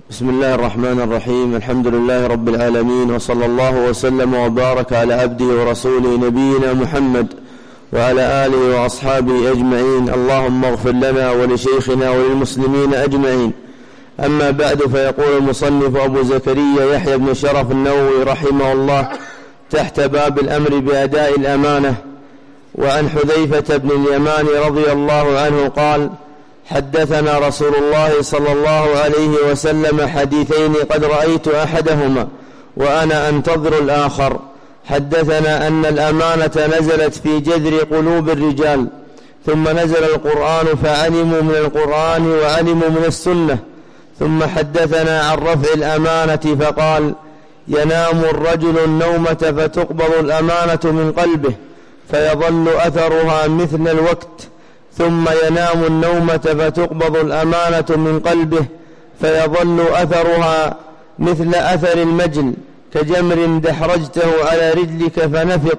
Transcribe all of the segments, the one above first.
بسم الله الرحمن الرحيم. الحمد لله رب العالمين، وصلى الله وسلم وبارك على عبده ورسوله نبينا محمد وعلى آله وأصحابه أجمعين. اللهم اغفر لنا ولشيخنا وللمسلمين أجمعين. أما بعد، فيقول المصنف أبو زكريا يحيى بن شرف النووي رحمه الله تحت باب الأمر بأداء الأمانة: وعن حذيفة بن اليمان رضي الله عنه قال: حدثنا رسول الله صلى الله عليه وسلم حديثين قد رأيت أحدهما وأنا أنتظر الآخر. حدثنا أن الأمانة نزلت في جذر قلوب الرجال، ثم نزل القرآن فعلموا من القرآن وعلموا من السنة. ثم حدثنا عن رفع الأمانة فقال: ينام الرجل النومة فتقبض الأمانة من قلبه فيظل أثرها مثل الوقت، ثم ينام النومة فتقبض الأمانة من قلبه فيظل أثرها مثل أثر المجل، كجمر دحرجته على رجلك فنفط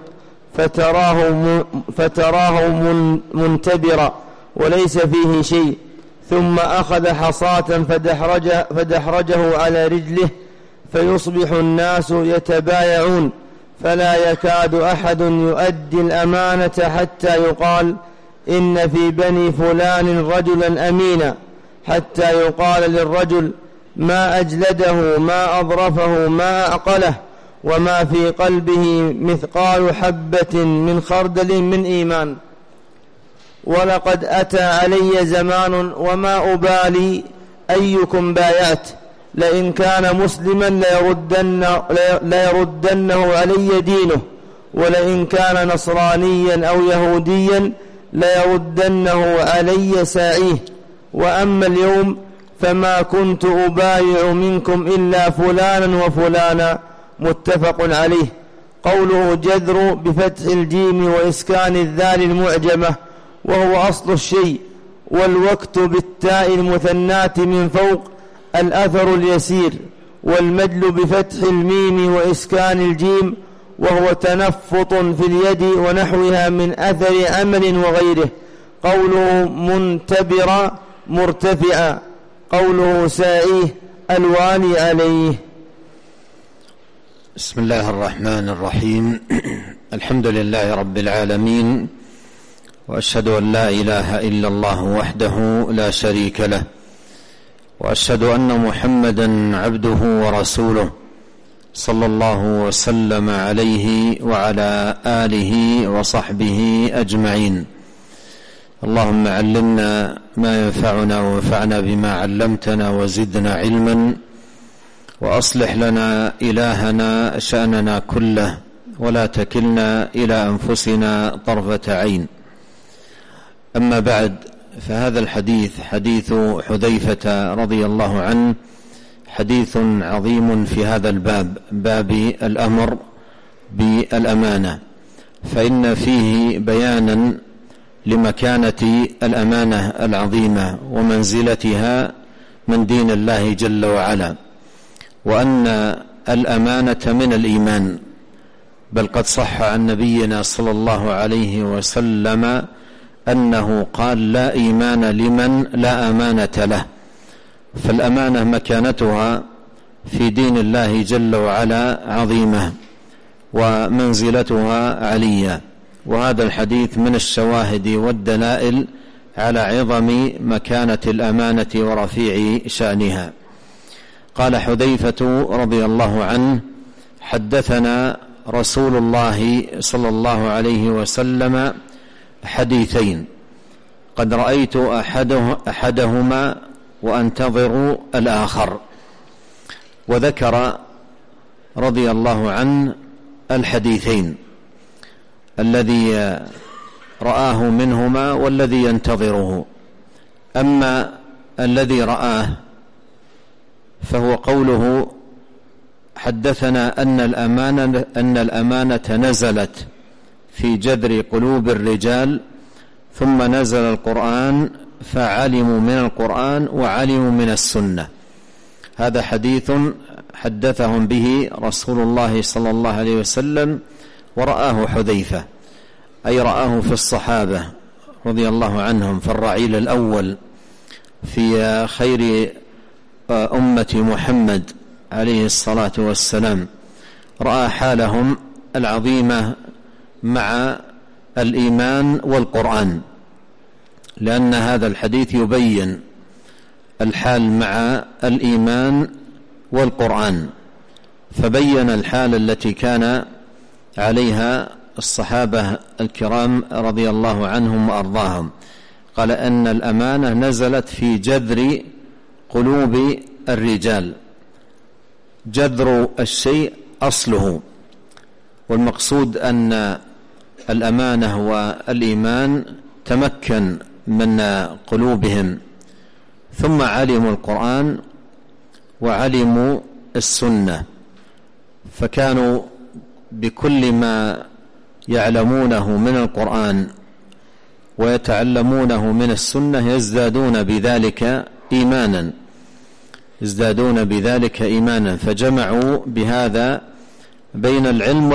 فتراه منتبرا وليس فيه شيء، ثم أخذ حصاة فدحرجه على رجله فيصبح الناس يتبايعون، فلا يكاد أحد يؤدي الأمانة حتى يقال: إن في بني فلان رجلا أمينا، حتى يقال للرجل: ما أجلده، ما أظرفه، ما أعقله، وما في قلبه مثقال حبة من خردل من إيمان. ولقد أتى علي زمان وما أبالي أيكم بايعت، لئن كان مسلما ليردنه علي دينه، ولئن كان نصرانيا أو يهوديا ليردنه علي ساعيه. وأما اليوم فما كنت أبايع منكم إلا فلانا وفلانا. متفق عليه. قوله جذر بفتح الجيم وإسكان الذال المعجمة، وهو أصل الشيء، والوقت بالتاء المثناة من فوق الأثر اليسير، والمدل بفتح الميم وإسكان الجيم، وهو تنفط في اليد ونحوها من أثر عمل وغيره. قوله منتبرا مرتفعا، قوله ساعيه الوالي عليه. بسم الله الرحمن الرحيم. الحمد لله رب العالمين، وأشهد أن لا إله إلا الله وحده لا شريك له، وأشهد أن محمدا عبده ورسوله صلى الله وسلم عليه وعلى آله وصحبه أجمعين. اللهم علمنا ما ينفعنا وانفعنا بما علمتنا وزدنا علما، وأصلح لنا إلهنا شأننا كله، ولا تكلنا إلى أنفسنا طرفة عين. أما بعد، فهذا الحديث حديث حذيفة رضي الله عنه حديث عظيم في هذا الباب، باب الأمر بالأمانة، فإن فيه بيانا لمكانة الأمانة العظيمة ومنزلتها من دين الله جل وعلا، وأن الأمانة من الإيمان. بل قد صح عن نبينا صلى الله عليه وسلم أنه قال: لا إيمان لمن لا أمانة له. فالأمانة مكانتها في دين الله جل وعلا عظيمة، ومنزلتها علية، وهذا الحديث من الشواهد والدلائل على عظم مكانة الأمانة ورفيع شأنها. قال حذيفة رضي الله عنه: حدثنا رسول الله صلى الله عليه وسلم حديثين قد رأيت أحدهما وأنتظر الآخر. وذكر رضي الله عنه الحديثين الذي رآه منهما والذي ينتظره. أما الذي رآه فهو قوله: حدثنا أن الأمانة نزلت في جذر قلوب الرجال، ثم نزل القرآن فعلموا من القرآن وعلموا من السنة. هذا حديث حدثهم به رسول الله صلى الله عليه وسلم، ورآه حذيفة، أي رآه في الصحابة رضي الله عنهم، في الرعيل الأول، في خير أمة محمد عليه الصلاة والسلام رأى حالهم العظيمة مع الإيمان والقرآن، لأن هذا الحديث يبين الحال مع الإيمان والقرآن، فبين الحال التي كان عليها الصحابة الكرام رضي الله عنهم وأرضاهم. قال أن الأمانة نزلت في جذر قلوب الرجال. جذر الشيء أصله، والمقصود أن الأمانة والإيمان تمكن من قلوبهم، ثم علموا القرآن وعلموا السنة، فكانوا بكل ما يعلمونه من القرآن ويتعلمونه من السنة يزدادون بذلك إيمانا، فجمعوا بهذا بين العلم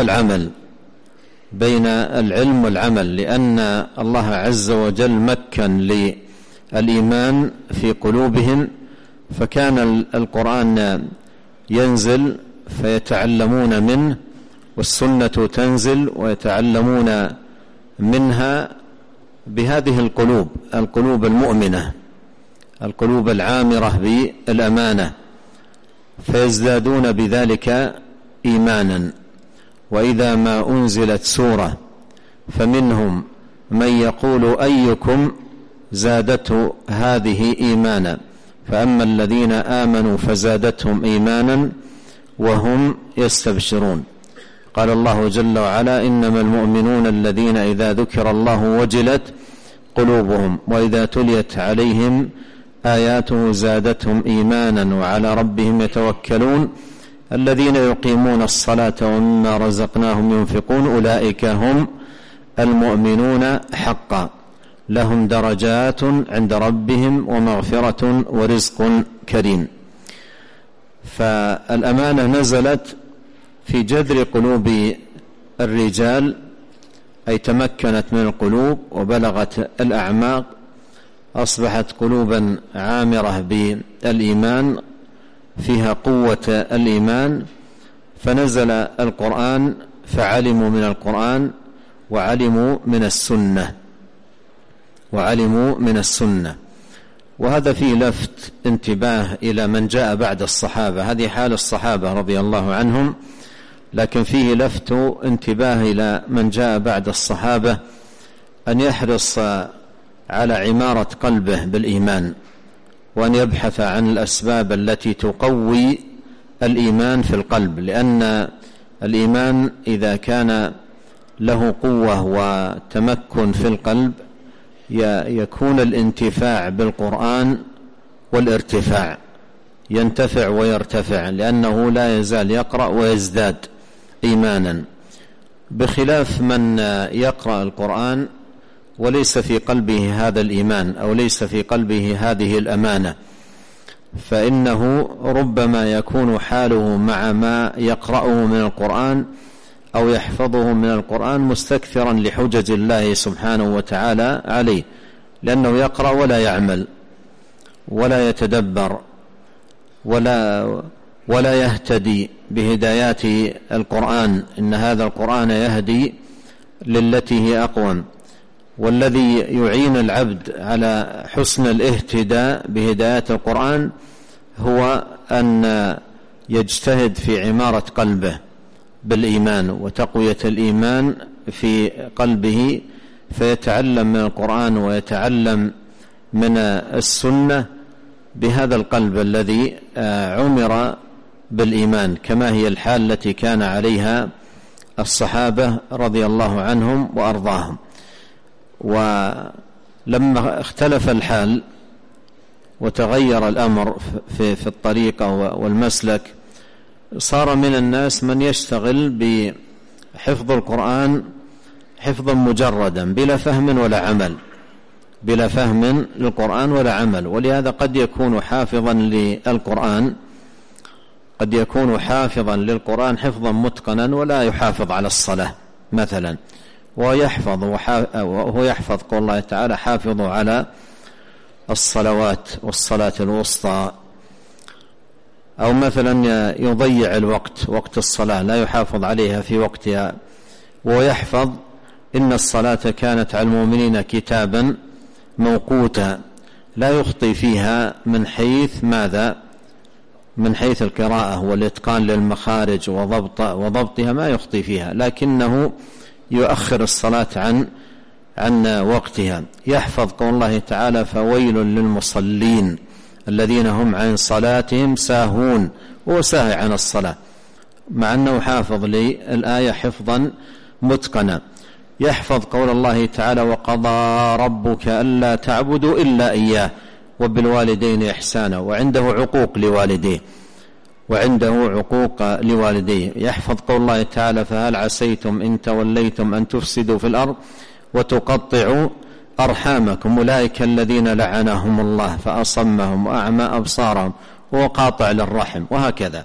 والعمل، لأن الله عز وجل مكن للإيمان في قلوبهم، فكان القرآن ينزل فيتعلمون منه، والسنة تنزل ويتعلمون منها بهذه القلوب المؤمنة، القلوب العامرة بالأمانة، فيزدادون بذلك إيمانا. وإذا ما أنزلت سورة فمنهم من يقول أيكم زادته هذه إيمانا، فأما الذين آمنوا فزادتهم إيمانا وهم يستبشرون. قال الله جل وعلا: إنما المؤمنون الذين إذا ذكر الله وجلت قلوبهم وإذا تليت عليهم آياته زادتهم إيمانا وعلى ربهم يتوكلون الذين يقيمون الصلاة ومما رزقناهم ينفقون أولئك هم المؤمنون حقا لهم درجات عند ربهم ومغفرة ورزق كريم. فالأمانة نزلت في جذر قلوب الرجال، أي تمكنت من القلوب وبلغت الأعماق، أصبحت قلوبا عامرة بالإيمان فيها قوة الإيمان، فنزل القرآن فعلموا من القرآن وعلموا من السنة. وهذا فيه لفت انتباه إلى من جاء بعد الصحابة، هذه حال الصحابة رضي الله عنهم، لكن فيه لفت انتباه إلى من جاء بعد الصحابة أن يحرص على عمارة قلبه بالإيمان، وأن يبحث عن الأسباب التي تقوي الإيمان في القلب، لأن الإيمان إذا كان له قوة وتمكن في القلب يكون الانتفاع بالقرآن والارتفاع، ينتفع ويرتفع، لأنه لا يزال يقرأ ويزداد إيمانا، بخلاف من يقرأ القرآن وليس في قلبه هذا الإيمان أو ليس في قلبه هذه الأمانة، فإنه ربما يكون حاله مع ما يقرأه من القرآن أو يحفظه من القرآن مستكثرا لحجج الله سبحانه وتعالى عليه، لأنه يقرأ ولا يعمل ولا يتدبر ولا يهتدي بهدايات القرآن. إن هذا القرآن يهدي للتي هي أقوم، والذي يعين العبد على حسن الاهتداء بهدايات القرآن هو أن يجتهد في عمارة قلبه بالإيمان وتقوية الإيمان في قلبه، فيتعلم من القرآن ويتعلم من السنة بهذا القلب الذي عمر بالإيمان، كما هي الحال التي كان عليها الصحابة رضي الله عنهم وأرضاهم. ولما اختلف الحال وتغير الأمر في الطريقة والمسلك، صار من الناس من يشتغل بحفظ القرآن حفظا مجردا بلا فهم ولا عمل، بلا فهم للقرآن ولا عمل. ولهذا قد يكون حافظا للقرآن حفظا متقنا ولا يحافظ على الصلاة مثلا، وهو يحفظ قول الله تعالى: حافظوا على الصلوات والصلاة الوسطى. أو مثلا يضيع الوقت، وقت الصلاة لا يحافظ عليها في وقتها، ويحفظ إن الصلاة كانت على المؤمنين كتابا موقوتا، لا يخطي فيها من حيث ماذا؟ من حيث القراءة والإتقان للمخارج وضبطها ما يخطي فيها، لكنه يؤخر الصلاة عن وقتها. يحفظ قول الله تعالى: فويل للمصلين الذين هم عن صلاتهم ساهون، وساهي عن الصلاة مع أنه حافظ للآية حفظا متقنا. يحفظ قول الله تعالى: وقضى ربك ألا تعبدوا إلا إياه وبالوالدين إحسانا، وعنده عقوق لوالديه. يحفظ قول الله تعالى: فهل عسيتم إن توليتم أن تفسدوا في الأرض وتقطعوا أرحامكم أولئك الذين لعنهم الله فأصمهم وأعمى أبصارهم وقاطع للرحم، وهكذا.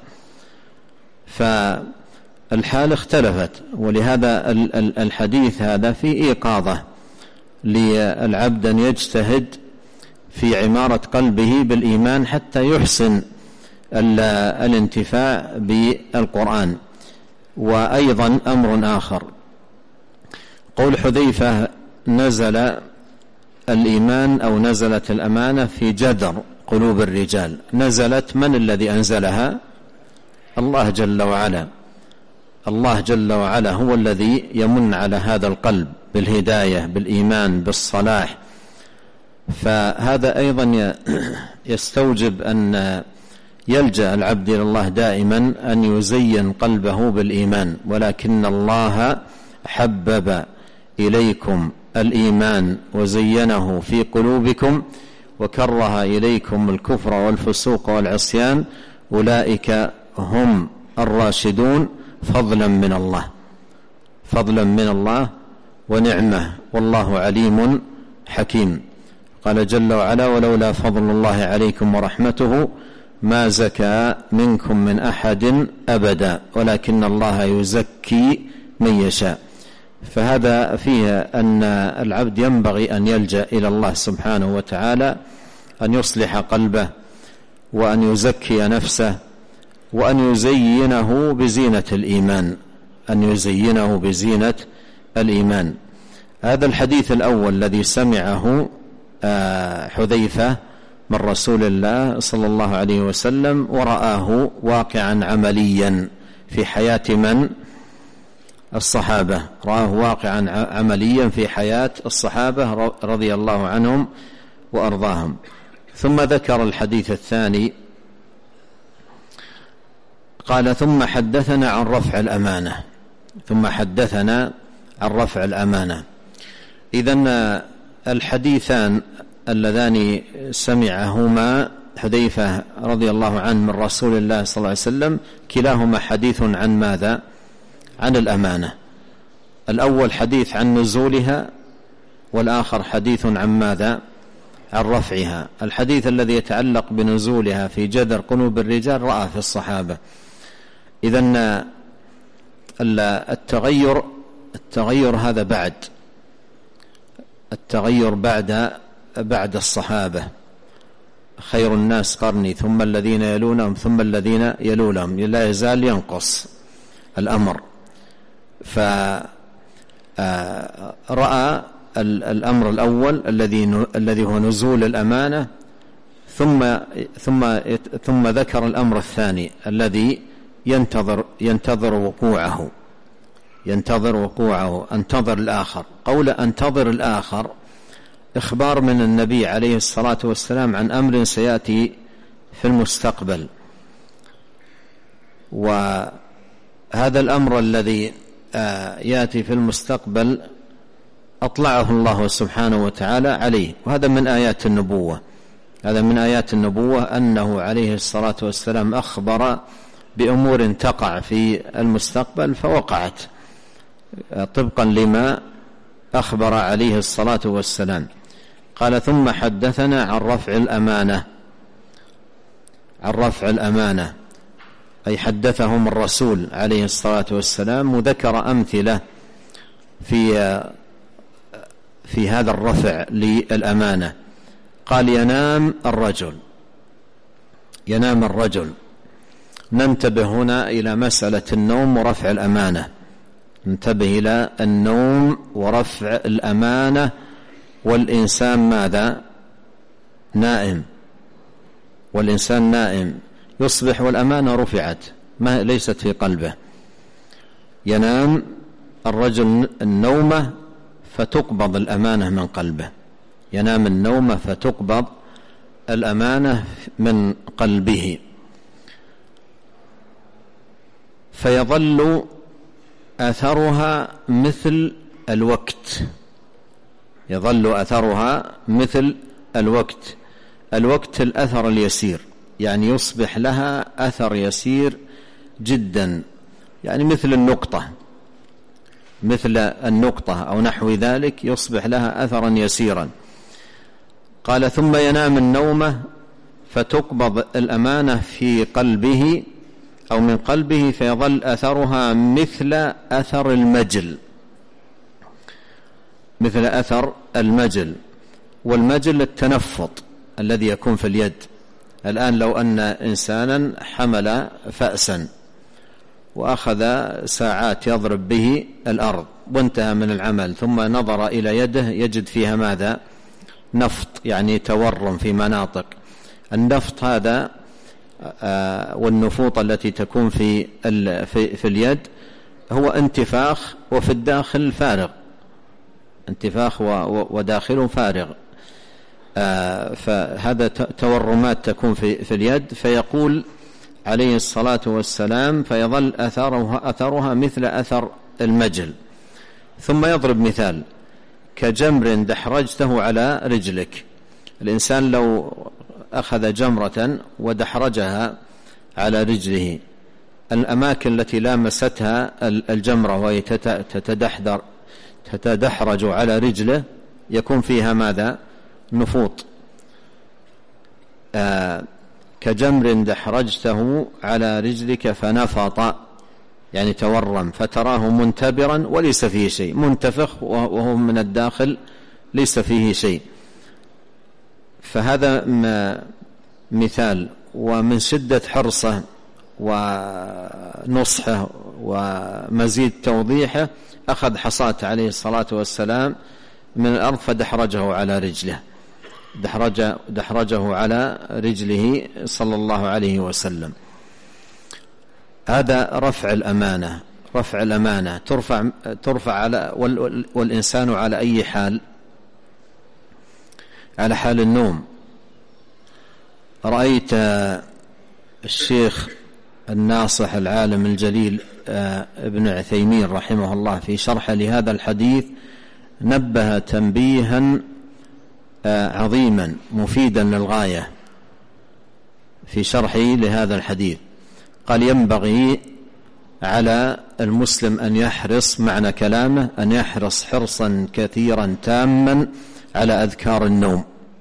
فالحال اختلفت، ولهذا الحديث هذا في إيقاظة للعبد أن يجتهد في عمارة قلبه بالإيمان حتى يحسن الانتفاع بالقرآن. وأيضا أمر آخر، قول حذيفة: نزل الإيمان أو نزلت الأمانة في جدر قلوب الرجال. نزلت، من الذي أنزلها؟ الله جل وعلا. الله جل وعلا هو الذي يمن على هذا القلب بالهداية، بالإيمان، بالصلاح. فهذا أيضا يستوجب أن يلجأ العبد إلى الله دائما أن يزين قلبه بالإيمان. ولكن الله حبب إليكم الإيمان وزينه في قلوبكم وكره إليكم الكفر والفسوق والعصيان أولئك هم الراشدون فضلا من الله ونعمة، والله عليم حكيم. قال جل وعلا: ولولا فضل الله عليكم ورحمته ما زكى منكم من أحد أبدا ولكن الله يزكي من يشاء. فهذا فيه أن العبد ينبغي أن يلجأ إلى الله سبحانه وتعالى، أن يصلح قلبه وأن يزكي نفسه وأن يزينه بزينة الإيمان. هذا الحديث الأول الذي سمعه حذيفة من رسول الله صلى الله عليه وسلم، ورآه واقعا عمليا في حياة من؟ الصحابة. رآه واقعا عمليا في حياة الصحابة رضي الله عنهم وأرضاهم. ثم ذكر الحديث الثاني، قال: ثم حدثنا عن رفع الأمانة. إذن الحديثان اللذان سمعهما حذيفة رضي الله عنه من رسول الله صلى الله عليه وسلم كلاهما حديث عن ماذا؟ عن الأمانة. الأول حديث عن نزولها، والآخر حديث عن ماذا؟ عن رفعها. الحديث الذي يتعلق بنزولها في جدر قلوب الرجال رأى في الصحابة. إذن التغير هذا بعد الصحابة. خير الناس قرني ثم الذين يلونهم ثم الذين يلونهم، لا يزال ينقص الأمر. فرأى الأمر الأول الذي هو نزول الأمانة، ثم ذكر الأمر الثاني الذي ينتظر وقوعه. انتظر الآخر. قول انتظر الآخر إخبار من النبي عليه الصلاة والسلام عن أمر سيأتي في المستقبل، وهذا الأمر الذي يأتي في المستقبل أطلعه الله سبحانه وتعالى عليه. وهذا من آيات النبوة، أنه عليه الصلاة والسلام أخبر بأمور تقع في المستقبل فوقعت طبقا لما أخبر عليه الصلاة والسلام. قال: ثم حدثنا عن رفع الأمانة، أي حدثهم الرسول عليه الصلاة والسلام وذكر أمثلة في هذا الرفع للأمانة. قال: ينام الرجل ننتبه هنا إلى مسألة النوم ورفع الأمانة. ننتبه إلى النوم ورفع الأمانة، والإنسان ماذا؟ نائم، والإنسان نائم يصبح والأمانة رفعت، ما ليست في قلبه. ينام الرجل النومة فتقبض الأمانة من قلبه، ينام النومة فتقبض الأمانة من قلبه، فيظل أثرها مثل الوقت، يظل أثرها مثل الوقت. الوقت الأثر اليسير، يعني يصبح لها أثر يسير جدا، يعني مثل النقطة، مثل النقطة أو نحو ذلك، يصبح لها أثرا يسيرا. قال ثم ينام النومة فتقبض الأمانة في قلبه أو من قلبه، فيظل أثرها مثل أثر المجل، مثل أثر المجل. والمجل التنفط الذي يكون في اليد. الآن لو أن إنسانا حمل فأسا وأخذ ساعات يضرب به الأرض وانتهى من العمل، ثم نظر إلى يده يجد فيها ماذا؟ نفط، يعني تورم في مناطق. النفط هذا والنفوط التي تكون في اليد هو انتفاخ، وفي الداخل فارغ، انتفاخ وداخله فارغ. فهذا تورمات تكون في اليد. فيقول عليه الصلاة والسلام فيظل أثرها مثل أثر المجل. ثم يضرب مثال: كجمر دحرجته على رجلك. الإنسان لو أخذ جمرة ودحرجها على رجله، الأماكن التي لامستها الجمرة وهي تتدحرج على رجله يكون فيها ماذا؟ نفوط. كجمر دحرجته على رجلك فنفط، يعني تورم، فتراه منتبرا وليس فيه شيء، منتفخ وهو من الداخل ليس فيه شيء. فهذا مثال. ومن شدة حرصه ونصحه ومزيد توضيحه أخذ حصاة عليه الصلاة والسلام من الأرض فدحرجه على رجله، دحرجه على رجله صلى الله عليه وسلم. هذا رفع الأمانة. رفع الأمانة ترفع على والإنسان على أي حال؟ على حال النوم. رأيت الشيخ الناصح العالم الجليل ابن عثيمين رحمه الله في شرح لهذا الحديث نبه تنبيها عظيما مفيدا للغاية في شرحه لهذا الحديث. قال: ينبغي على المسلم أن يحرص، معنى كلامه أن يحرص حرصا كثيرا تاما على أذكار النوم،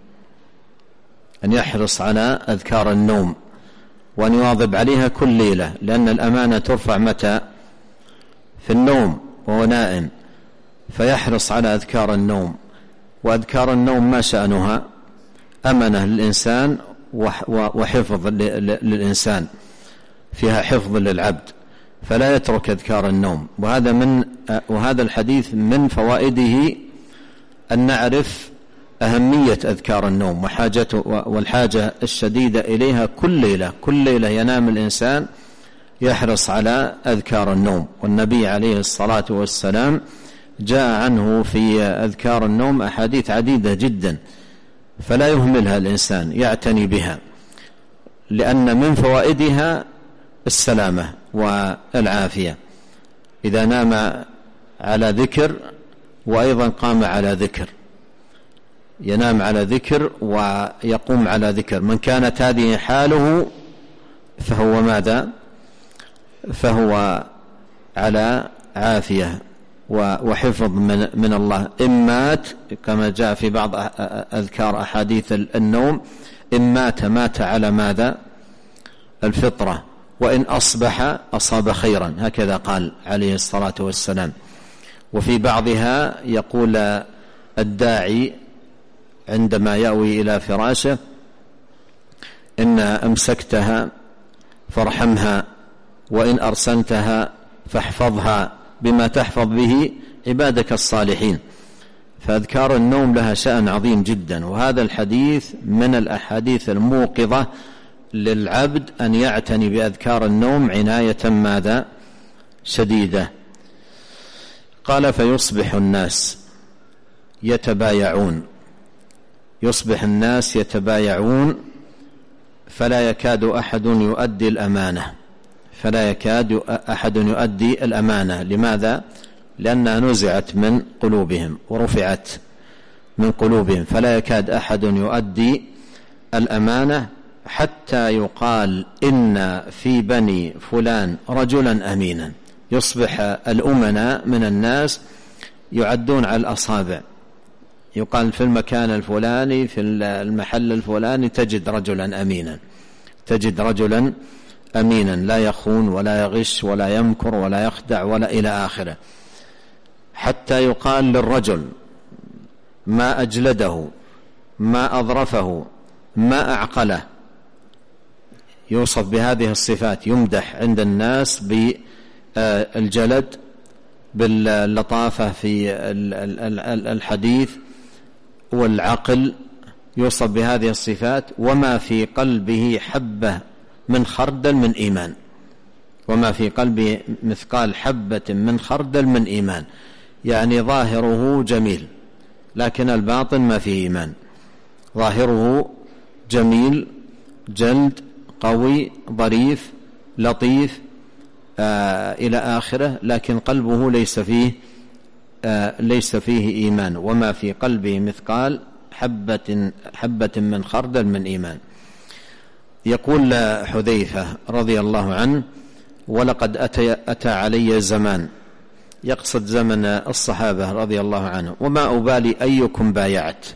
أن يحرص على أذكار النوم وأن يواظب عليها كل ليلة، لأن الأمانة ترفع متى؟ في النوم وهو نائم، فيحرص على أذكار النوم. وأذكار النوم ما شأنها؟ أمنة للإنسان وحفظ للإنسان، فيها حفظ للعبد، فلا يترك أذكار النوم. وهذا الحديث من فوائده أن نعرف أهمية أذكار النوم والحاجة الشديدة إليها كل ليلة ينام الإنسان يحرص على أذكار النوم. والنبي عليه الصلاة والسلام جاء عنه في أذكار النوم أحاديث عديدة جدا، فلا يهملها الإنسان، يعتني بها، لأن من فوائدها السلامة والعافية. إذا نام على ذكر وأيضا قام على ذكر، ينام على ذكر ويقوم على ذكر، من كانت هذه حاله فهو ماذا؟ فهو على عافية وحفظ من الله. إن مات كما جاء في بعض أذكار أحاديث النوم: إن مات على ماذا؟ الفطرة، وإن أصبح أصاب خيرا، هكذا قال عليه الصلاة والسلام. وفي بعضها يقول الداعي عندما يأوي إلى فراشه: إن أمسكتها فارحمها، وإن أرسلتها فاحفظها بما تحفظ به عبادك الصالحين. فأذكار النوم لها شأن عظيم جدا، وهذا الحديث من الأحاديث الموقظة للعبد أن يعتني بأذكار النوم عناية ماذا؟ شديدة. قال: فيصبح الناس يتبايعون، يصبح الناس يتبايعون فلا يكاد أحد يؤدي الأمانة، فلا يكاد أحد يؤدي الأمانة. لماذا؟ لأنها نزعت من قلوبهم ورفعت من قلوبهم، فلا يكاد أحد يؤدي الأمانة حتى يقال إن في بني فلان رجلا أمينا. يصبح الأمناء من الناس يعدون على الأصابع، يقال في المكان الفلاني في المحل الفلاني تجد رجلا أمينا، تجد رجلا أمينا لا يخون ولا يغش ولا يمكر ولا يخدع ولا إلى آخره، حتى يقال للرجل ما أجلده ما أظرفه ما أعقله، يوصف بهذه الصفات، يمدح عند الناس بالجلد، باللطافة في الحديث والعقل، يوصف بهذه الصفات. وما في قلبه حبة من خردل من إيمان، وما في قلبه مثقال حبة من خردل من إيمان، يعني ظاهره جميل لكن الباطن ما فيه إيمان. ظاهره جميل جلد قوي ظريف لطيف إلى آخره، لكن قلبه ليس فيه إيمان. وما في قلبه مثقال حبة من خردل من إيمان. يقول حذيفة رضي الله عنه: ولقد أتى علي زمان، يقصد زمن الصحابة رضي الله عنه، وما أبالي أيكم بايعت،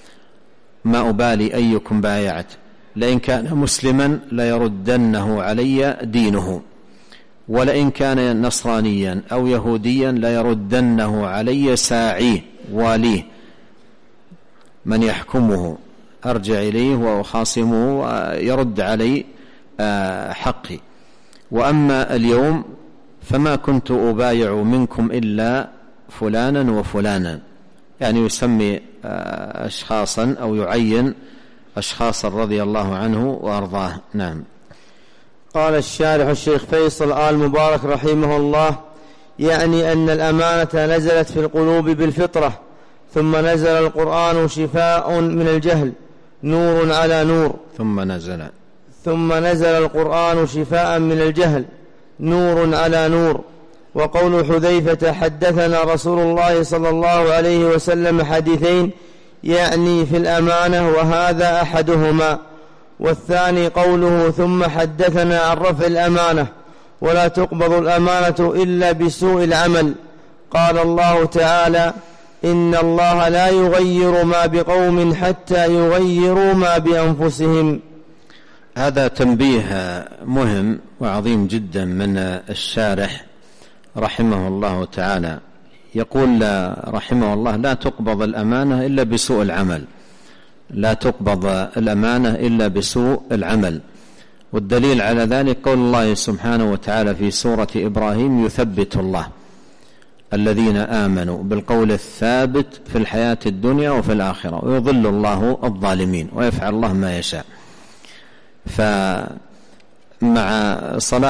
ما أبالي أيكم بايعت، لئن كان مسلما ليردنه علي دينه، ولئن كان نصرانيا أو يهوديا ليردنه علي ساعيه واليه، من يحكمه أرجع إليه وأخاصمه ويرد علي حقي. وأما اليوم فما كنت أبايع منكم إلا فلانا وفلانا، يعني يسمي أشخاصا أو يعين أشخاصا رضي الله عنه وأرضاه. نعم. قال الشارح الشيخ فيصل آل مبارك رحمه الله: يعني أن الأمانة نزلت في القلوب بالفطرة، ثم نزل القرآن شفاء من الجهل نور على نور، ثم نزل القرآن شفاء من الجهل نور على نور. وقول حذيفة حدثنا رسول الله صلى الله عليه وسلم حديثين يعني في الأمانة، وهذا أحدهما، والثاني قوله ثم حدثنا عن رفع الأمانة ولا تقبض الأمانة إلا بسوء العمل. قال الله تعالى: إن الله لا يغير ما بقوم حتى يغيروا ما بأنفسهم. هذا تنبيه مهم وعظيم جدا من الشارح رحمه الله تعالى. يقول رحمه الله: لا تقبض الأمانة إلا بسوء العمل، لا تقبض الأمانة إلا بسوء العمل. والدليل على ذلك قول الله سبحانه وتعالى في سورة إبراهيم: يثبت الله الذين آمنوا بالقول الثابت في الحياة الدنيا وفي الآخرة ويضل الله الظالمين ويفعل الله ما يشاء. فمع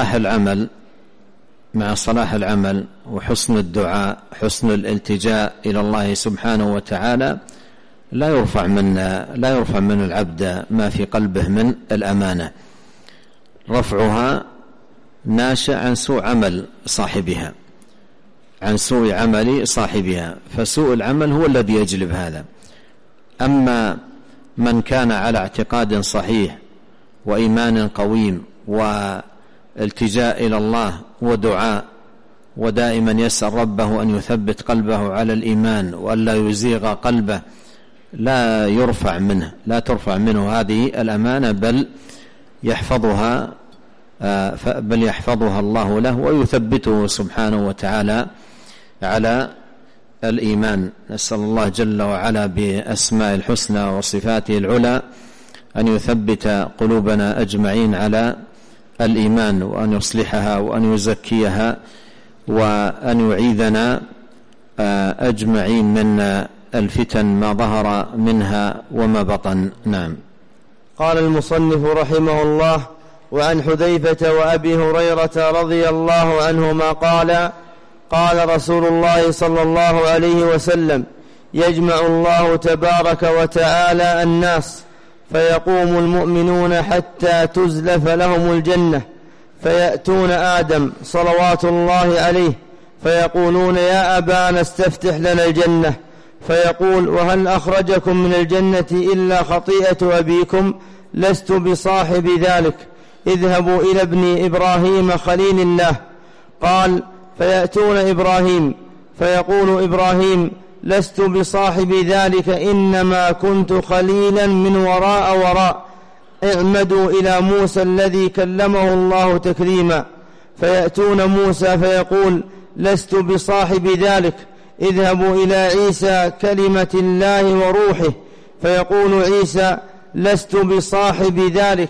صلاح العمل وحسن الدعاء حسن الالتجاء إلى الله سبحانه وتعالى لا يرفع من العبد ما في قلبه من الأمانة، رفعها ناشئ عن سوء عمل صاحبها، عن سوء عمل صاحبها، فسوء العمل هو الذي يجلب هذا. أما من كان على اعتقاد صحيح وإيمان قويم والتجاء إلى الله ودعاء، ودائما يسأل ربه أن يثبت قلبه على الإيمان وألا يزيغ قلبه، لا ترفع منه هذه الأمانة، بل يحفظها الله له ويثبته سبحانه وتعالى على الإيمان. نسأل الله جل وعلا بأسماء الحسنى وصفاته العلى أن يثبت قلوبنا أجمعين على الإيمان وأن يصلحها وأن يزكيها وأن يعيذنا أجمعين من الفتن ما ظهر منها وما بطن. نعم. قال المصنف رحمه الله: وعن حذيفة وأبي هريرة رضي الله عنهما قال: قال رسول الله صلى الله عليه وسلم: يجمع الله تبارك وتعالى الناس فيقوم المؤمنون حتى تزلف لهم الجنة، فيأتون آدم صلوات الله عليه فيقولون: يا أبانا استفتح لنا الجنة، فيقول: وهل أخرجكم من الجنة إلا خطيئة أبيكم؟ لست بصاحب ذلك، اذهبوا إلى ابن إبراهيم خليل الله. قال: فيأتون إبراهيم فيقول إبراهيم: لست بصاحب ذلك، إنما كنت خليلا من وراء اعمدوا إلى موسى الذي كلمه الله تكليما. فيأتون موسى فيقول: لست بصاحب ذلك، اذهبوا إلى عيسى كلمة الله وروحه. فيقول عيسى: لست بصاحب ذلك.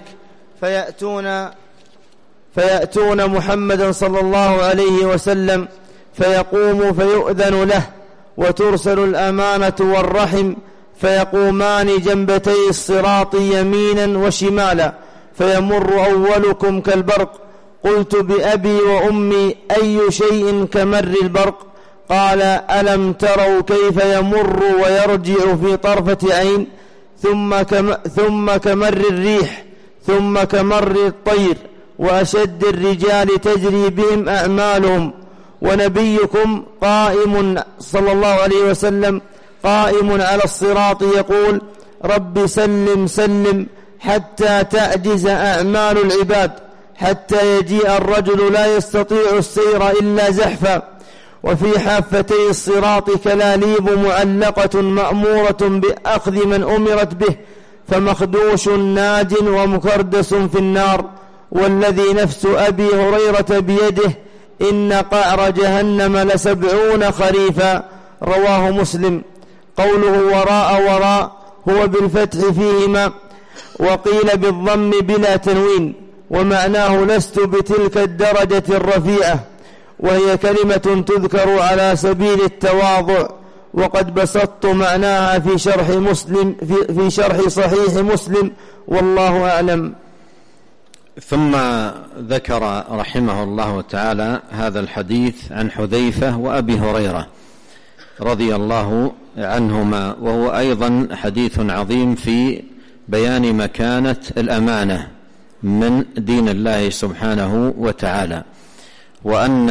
فيأتون محمدا صلى الله عليه وسلم فيقوم فيؤذن له، وترسل الأمانة والرحم، فيقومان جنبتي الصراط يمينا وشمالا، فيمر أولكم كالبرق. قلت: بأبي وأمي أي شيء كمر البرق؟ قال: ألم تروا كيف يمر ويرجع في طرفة عين، ثم كمر الريح، ثم كمر الطير، وأشد الرجال تجري بهم أعمالهم. ونبيكم قائم صلى الله عليه وسلم قائم على الصراط يقول: رب سلم سلم، حتى تعجز أعمال العباد، حتى يجيء الرجل لا يستطيع السير إلا زحفا، وفي حافتي الصراط كلاليب معلقة مأمورة بأخذ من أمرت به، فمخدوش ناج ومكردس في النار. والذي نفس أبي هريرة بيده إن قعر جهنم ل70 خريفا. رواه مسلم. قوله وراء هو بالفتح فيهما، وقيل بالضم بلا تنوين، ومعناه لست بتلك الدرجة الرفيعة، وهي كلمة تذكر على سبيل التواضع، وقد بسطت معناها في شرح صحيح مسلم، والله أعلم. ثم ذكر رحمه الله تعالى هذا الحديث عن حذيفة وأبي هريرة رضي الله عنهما، وهو أيضا حديث عظيم في بيان مكانة الأمانة من دين الله سبحانه وتعالى، وأن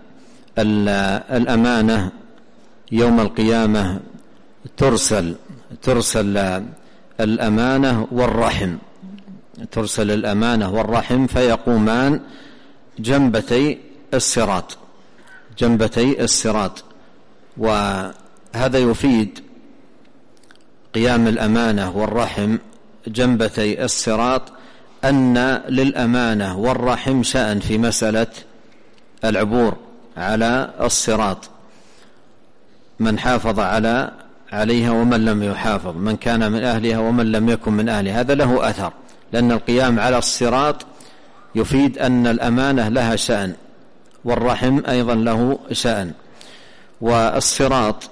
الأمانة يوم القيامة ترسل الأمانة والرحم، ترسل الأمانة والرحم فيقومان جنبتي الصراط. وهذا يفيد قيام الأمانة والرحم جنبتي الصراط أن للأمانة والرحم شأن في مسألة العبور على الصراط، من حافظ عليها ومن لم يحافظ، من كان من أهلها ومن لم يكن من أهلها، هذا له أثر، لأن القيام على الصراط يفيد أن الأمانة لها شأن والرحم أيضا له شأن. والصراط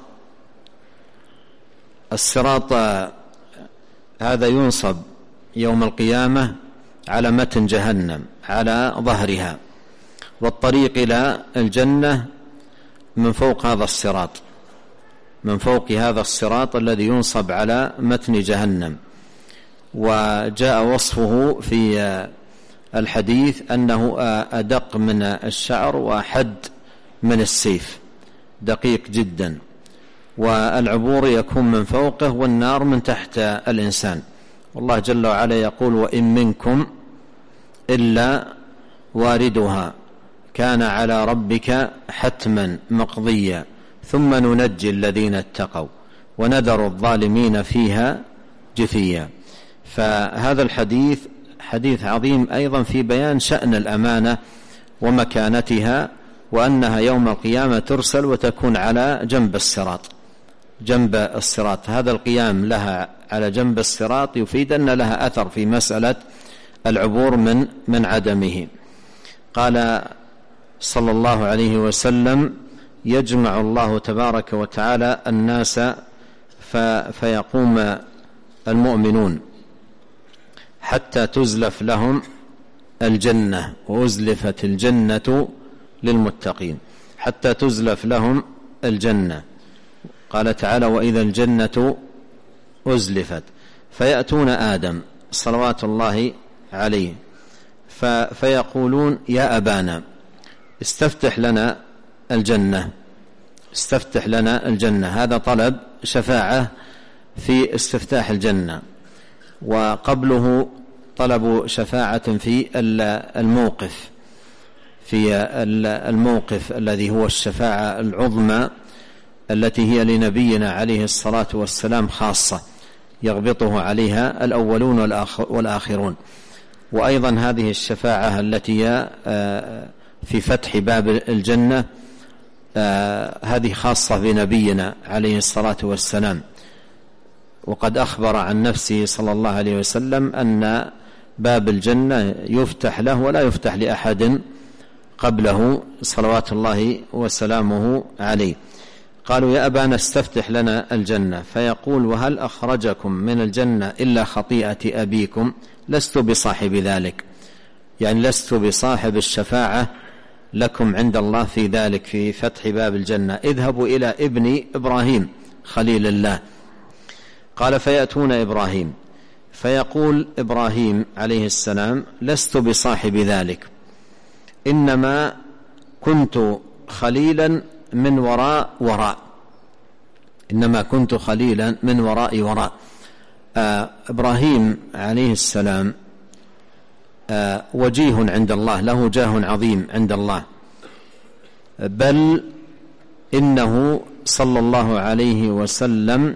هذا ينصب يوم القيامة على متن جهنم على ظهرها، والطريق إلى الجنة من فوق هذا الصراط الذي ينصب على متن جهنم. وجاء وصفه في الحديث أنه أدق من الشعر وأحد من السيف، دقيق جدا، والعبور يكون من فوقه والنار من تحت الإنسان. والله جل وعلا يقول: وإن منكم إلا واردها كان على ربك حتما مقضيا ثم ننجي الذين اتقوا ونذر الظالمين فيها جثيا. فهذا الحديث حديث عظيم أيضا في بيان شأن الأمانة ومكانتها، وأنها يوم القيامة ترسل وتكون على جنب الصراط. هذا القيام لها على جنب الصراط يفيد أن لها أثر في مسألة العبور من عدمه. قال صلى الله عليه وسلم: يجمع الله تبارك وتعالى الناس فيقوم المؤمنون حتى تزلف لهم الجنة، وأزلفت الجنة للمتقين، حتى تزلف لهم الجنة. قال تعالى: وإذا الجنة أزلفت، فيأتون آدم صلوات الله عليه فيقولون: يا أبانا استفتح لنا الجنة، استفتح لنا الجنة. هذا طلب شفاعة في استفتاح الجنة، وقبله طلب شفاعة في الموقف، في الموقف الذي هو الشفاعة العظمى التي هي لنبينا عليه الصلاة والسلام خاصة، يغبطه عليها الأولون والآخرون. وأيضا هذه الشفاعة التي في فتح باب الجنة هذه خاصة بنبينا عليه الصلاة والسلام، وقد أخبر عن نفسه صلى الله عليه وسلم أن باب الجنة يفتح له ولا يفتح لأحد قبله صلوات الله وسلامه عليه. قالوا: يا أبانا استفتح لنا الجنة. فيقول: وهل أخرجكم من الجنة إلا خطيئة أبيكم؟ لست بصاحب ذلك، يعني لست بصاحب الشفاعة لكم عند الله في ذلك، في فتح باب الجنة. اذهبوا إلى ابن إبراهيم خليل الله. قال: فيأتون إبراهيم فيقول إبراهيم عليه السلام: لست بصاحب ذلك، إنما كنت خليلا من وراء، إنما كنت خليلا من وراء. إبراهيم عليه السلام وجيه عند الله، له جاه عظيم عند الله، بل إنه صلى الله عليه وسلم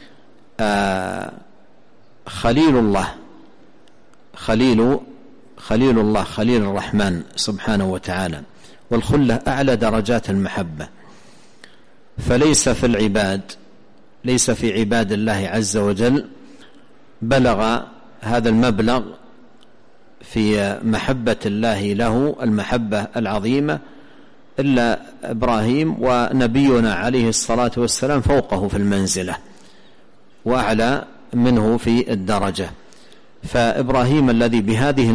خليل الله، خليل الله، خليل الرحمن سبحانه وتعالى. والخلة أعلى درجات المحبة، فليس في العباد، ليس في عباد الله عز وجل بلغ هذا المبلغ في محبة الله له، المحبة العظيمة، إلا إبراهيم، ونبينا عليه الصلاة والسلام فوقه في المنزلة وأعلى منه في الدرجة. فإبراهيم الذي بهذه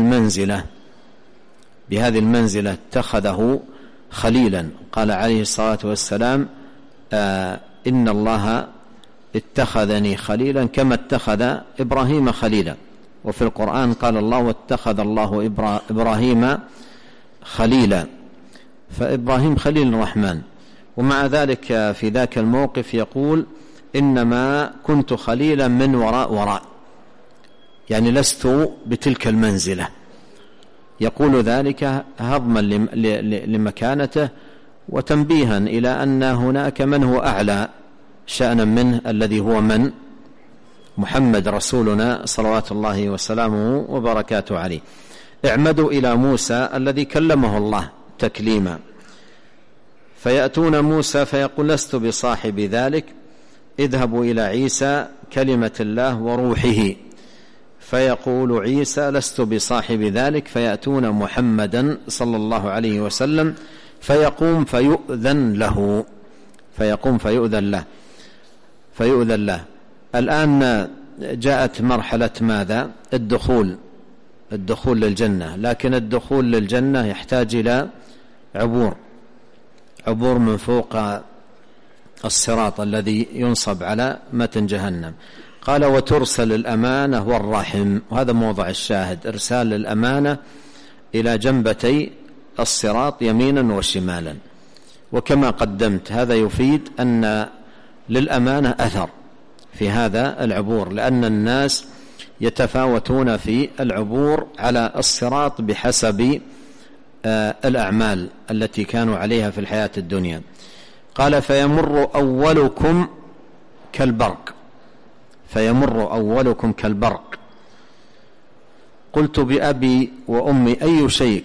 المنزلة اتخذه خليلا. قال عليه الصلاة والسلام: إن الله اتخذني خليلا كما اتخذ إبراهيم خليلا. وفي القرآن قال الله: واتخذ الله إبراهيم خليلا. فإبراهيم خليل الرحمن. ومع ذلك في ذاك الموقف يقول: إنما كنت خليلا من وراء، يعني لست بتلك المنزلة. يقول ذلك هضما لمكانته وتنبيها إلى أن هناك من هو أعلى شأنا منه، الذي هو من؟ محمد رسولنا صلوات الله وسلامه وبركاته عليه. اعمدوا إلى موسى الذي كلمه الله تكليما. فيأتون موسى فيقول: لست بصاحب ذلك، اذهبوا إلى عيسى كلمة الله وروحه. فيقول عيسى: لست بصاحب ذلك. فيأتون محمدا صلى الله عليه وسلم فيقوم فيؤذن له. الآن جاءت مرحلة ماذا؟ الدخول للجنة. لكن الدخول للجنة يحتاج إلى عبور من فوق الصراط الذي ينصب على متن جهنم. قال: وترسل الأمانة والرحم. وهذا موضع الشاهد: إرسال الأمانة إلى جنبتي الصراط يمينا وشمالا. وكما قدمت هذا يفيد أن للأمانة أثر في هذا العبور، لأن الناس يتفاوتون في العبور على الصراط بحسب الأعمال التي كانوا عليها في الحياة الدنيا. قال: فيمر أولكم كالبرق. قلت بأبي وأمي: أي شيء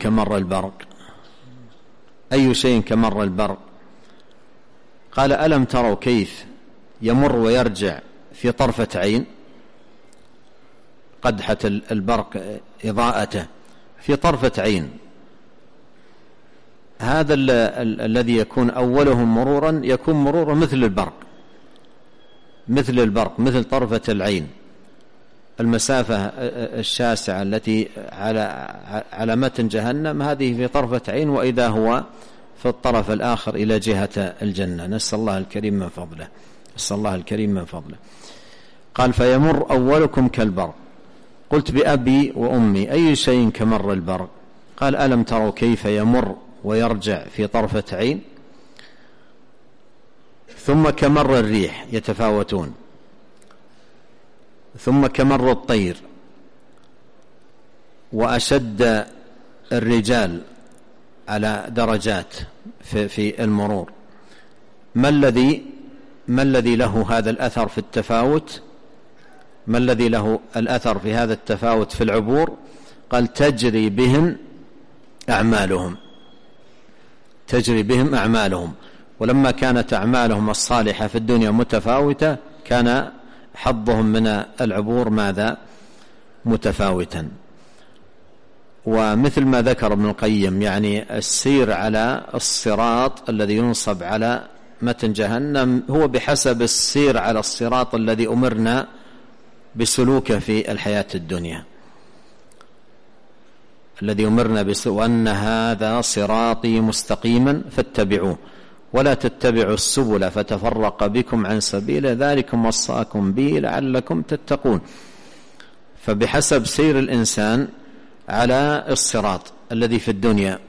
كمر البرق؟ قال: ألم تروا كيف يمر ويرجع في طرفة عين؟ قدحة البرق إضاءته في طرفة عين. هذا الذي يكون أولهم مرورا يكون مرورا مثل البرق مثل طرفة العين. المسافة الشاسعة التي على متن جهنم هذه في طرفة عين، وإذا هو في الطرف الآخر إلى جهة الجنة. نسأل الله الكريم من فضله. قال فيمر أولكم كالبرق. قلت بأبي وأمي أي شيء كمر البرق؟ قال ألم تروا كيف يمر ويرجع في طرفة عين؟ ثم كمر الريح يتفاوتون، ثم كمر الطير، وأشد الرجال على درجات في المرور. ما الذي له هذا الأثر في التفاوت؟ ما الذي له الأثر في هذا التفاوت في العبور؟ قال تجري بهم أعمالهم. ولما كانت أعمالهم الصالحة في الدنيا متفاوتة كان حظهم من العبور ماذا؟ متفاوتا. ومثل ما ذكر ابن القيم يعني السير على الصراط الذي ينصب على متن جهنم هو بحسب السير على الصراط الذي أمرنا بسلوكه في الحياة الدنيا، الذي أمرنا وأن هذا صراطي مستقيما فاتبعوه ولا تتبعوا السبل فتفرق بكم عن سبيله ذلكم وصاكم به لعلكم تتقون. فبحسب سير الإنسان على الصراط الذي في الدنيا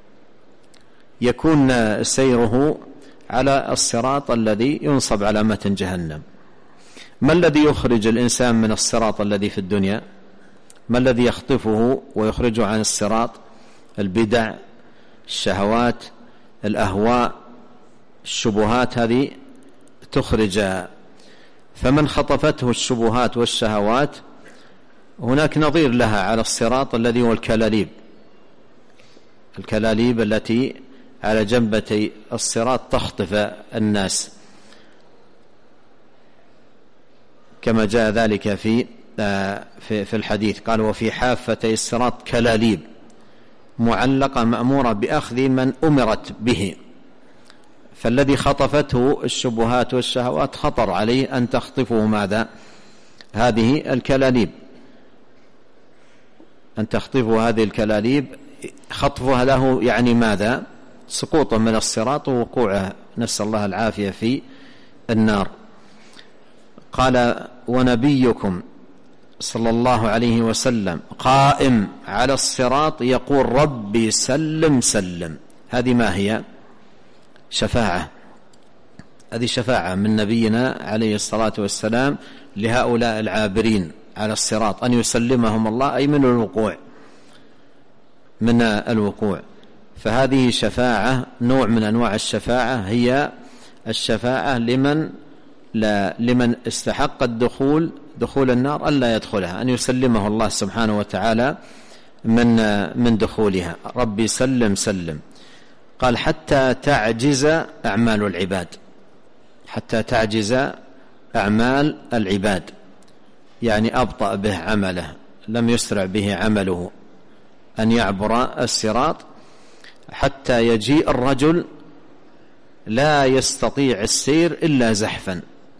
يكون سيره على الصراط الذي ينصب على متن جهنم. ما الذي يخرج الإنسان من الصراط الذي في الدنيا؟ ما الذي يخطفه ويخرجه عن الصراط؟ البدع، الشهوات، الأهواء، الشبهات، هذه تخرج. فمن خطفته الشبهات والشهوات هناك نظير لها على الصراط الذي هو الكلاليب التي على جنبتي الصراط تخطف الناس، كما جاء ذلك في الحديث. قال وفي حافتي الصراط كلاليب معلقة مأمورة بأخذ من أمرت به. فالذي خطفته الشبهات والشهوات خطر عليه أن تخطفه ماذا؟ هذه الكلاليب، أن تخطفه هذه الكلاليب. خطفها له يعني ماذا؟ سقوطا من الصراط ووقوعه نسأل الله العافية في النار. قال ونبيكم صلى الله عليه وسلم قائم على الصراط يقول ربي سلم سلم. هذه ما هي؟ شفاعة. هذه شفاعة من نبينا عليه الصلاة والسلام لهؤلاء العابرين على الصراط أن يسلمهم الله، أي من الوقوع. فهذه شفاعة، نوع من أنواع الشفاعة، هي الشفاعة لمن استحق دخول النار ألا يدخلها، أن يسلمه الله سبحانه وتعالى من دخولها. ربي سلم سلم. قال حتى تعجز أعمال العباد، حتى تعجز أعمال العباد، يعني أبطأ به عمله، لم يسرع به عمله أن يعبر الصراط، حتى يجيء الرجل لا يستطيع السير إلا زحفا،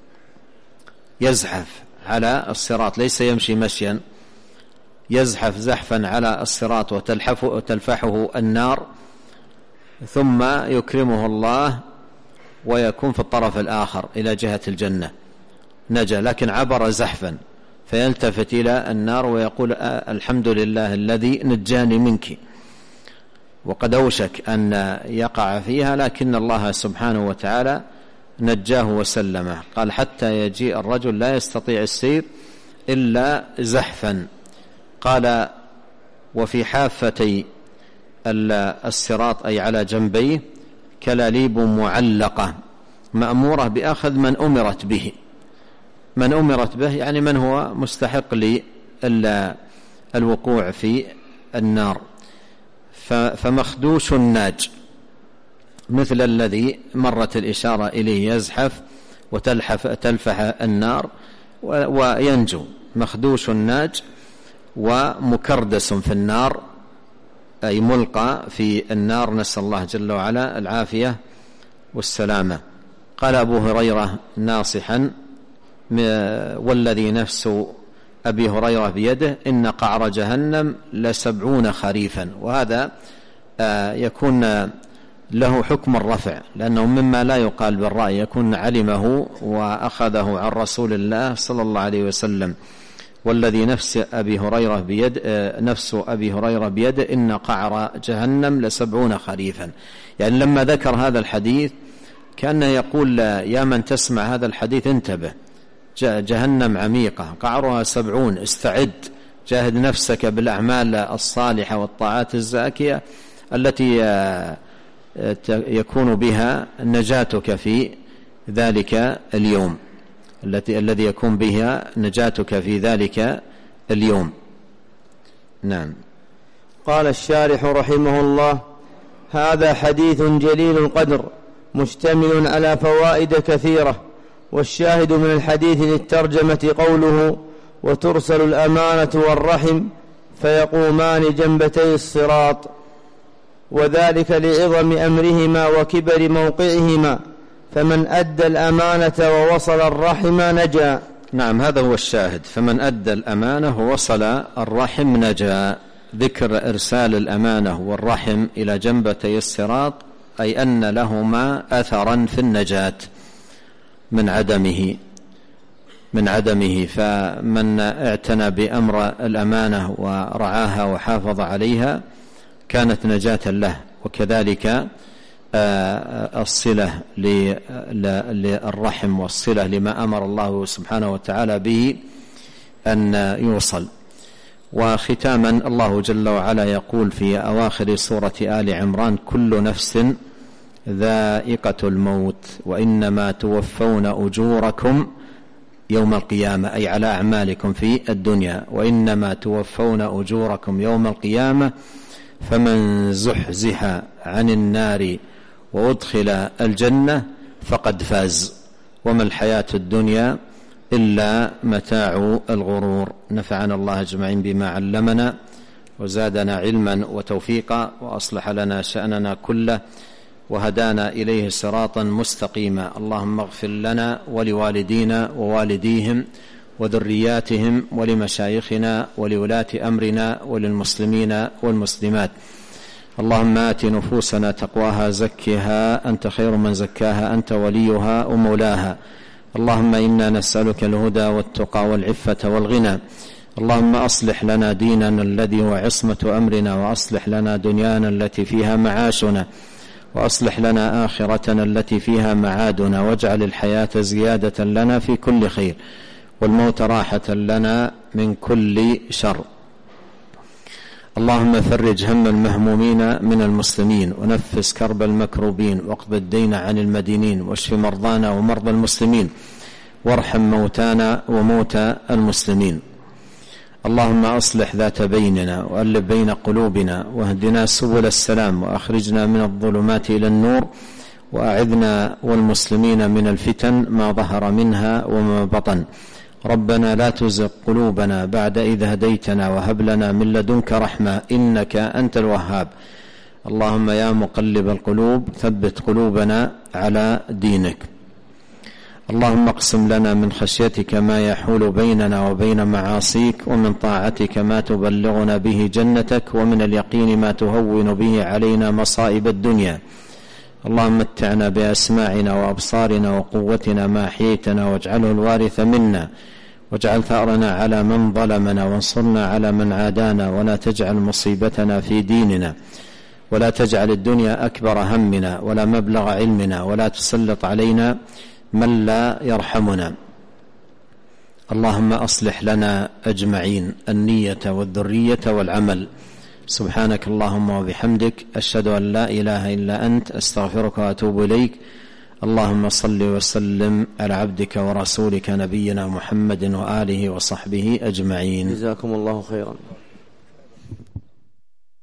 يزحف على الصراط، ليس يمشي مشيا، يزحف زحفا على الصراط وتلفحه النار، ثم يكرمه الله ويكون في الطرف الآخر إلى جهة الجنة، نجا، لكن عبر زحفا، فيلتفت إلى النار ويقول الحمد لله الذي نجاني منك، وقد أوشك أن يقع فيها، لكن الله سبحانه وتعالى نجاه وسلمه. قال حتى يجيء الرجل لا يستطيع السير إلا زحفا. قال وفي حافتي الصراط أي على جنبيه كلاليب معلقة مأمورة بأخذ من أمرت به. من أمرت به يعني من هو مستحق للوقوع في النار. فمخدوش ناج، مثل الذي مرت الإشارة إليه، يزحف وتلفح النار وينجو. مخدوش ناج ومكردس في النار، أي ملقى في النار، نسأل الله جل وعلا العافية والسلامة. قال أبو هريرة ناصحا: والذي نفس أبي هريرة بيده إن قعر جهنم ل70 خريفا. وهذا يكون له حكم الرفع، لأنه مما لا يقال بالرأي، يكون علمه وأخذه عن رسول الله صلى الله عليه وسلم. والذي نفس أبي هريرة بيده إن قعر جهنم ل70 خريفا. يعني لما ذكر هذا الحديث كأنه يقول يا من تسمع هذا الحديث انتبه، جهنم عميقة قعرها 70، استعد، جاهد نفسك بالأعمال الصالحة والطاعات الزاكية التي يكون بها نجاتك في ذلك اليوم، الذي يكون بها نجاتك في ذلك اليوم. نعم. قال الشارح رحمه الله: هذا حديث جليل القدر مشتمل على فوائد كثيرة، والشاهد من الحديث للترجمة قوله: وترسل الأمانة والرحم فيقومان جنبتي الصراط، وذلك لعظم أمرهما وكبر موقعهما، فمن أدى الأمانة ووصل الرحم نجا. نعم، هذا هو الشاهد، فمن أدى الأمانة ووصل الرحم نجا. ذكر إرسال الأمانة والرحم إلى جنبتي الصراط أي أن لهما أثرا في النجاة من عدمه، فمن اعتنى بأمر الأمانة ورعاها وحافظ عليها كانت نجاة له. وكذلك الصلة للرحم والصلة لما أمر الله سبحانه وتعالى به أن يوصل. وختاما الله جل وعلا يقول في أواخر سورة آل عمران: كل نفس ذائقة الموت وإنما توفون أجوركم يوم القيامة، أي على أعمالكم في الدنيا، وإنما توفون أجوركم يوم القيامة فمن زحزح عن النار وأدخل الجنة فقد فاز، وما الحياة الدنيا إلا متاع الغرور. نفعنا الله أجمعين بما علمنا وزادنا علما وتوفيقا، وأصلح لنا شأننا كله، وهدانا إليه صراطا مستقيما. اللهم اغفر لنا ولوالدينا ووالديهم وذرياتهم ولمشايخنا ولولاة أمرنا وللمسلمين والمسلمات. اللهم آت نفوسنا تقواها زكها أنت خير من زكاها أنت وليها ومولاها. اللهم إنا نسألك الهدى والتقى والعفة والغنى. اللهم أصلح لنا ديننا الذي هو عصمة أمرنا، وأصلح لنا دنيانا التي فيها معاشنا، وأصلح لنا آخرتنا التي فيها معادنا، واجعل الحياة زيادة لنا في كل خير، والموت راحة لنا من كل شر. اللهم فرج هم المهمومين من المسلمين، ونفس كرب المكروبين، واقض الدين عن المدينين، واشف مرضانا ومرضى المسلمين، وارحم موتانا وموتى المسلمين. اللهم أصلح ذات بيننا، وألف بين قلوبنا، واهدنا سبل السلام، وأخرجنا من الظلمات إلى النور، وأعذنا والمسلمين من الفتن ما ظهر منها وما بطن. ربنا لا تزغ قلوبنا بعد إذ هديتنا، وهب لنا من لدنك رحمة إنك أنت الوهاب. اللهم يا مقلب القلوب ثبت قلوبنا على دينك. اللهم اقسم لنا من خشيتك ما يحول بيننا وبين معاصيك، ومن طاعتك ما تبلغنا به جنتك، ومن اليقين ما تهون به علينا مصائب الدنيا. اللهم متعنا بأسماعنا وأبصارنا وقوتنا ما أحييتنا، واجعله الوارث منا، واجعل ثأرنا على من ظلمنا، وانصرنا على من عادانا، ولا تجعل مصيبتنا في ديننا، ولا تجعل الدنيا أكبر همنا ولا مبلغ علمنا، ولا تسلط علينا من لا يرحمنا. اللهم أصلح لنا أجمعين النية والذرية والعمل. سبحانك اللهم وبحمدك، أشهد أن لا إله إلا أنت، أستغفرك وأتوب إليك. اللهم صل وسلم على عبدك ورسولك نبينا محمد وآله وصحبه أجمعين. جزاكم الله خيرا.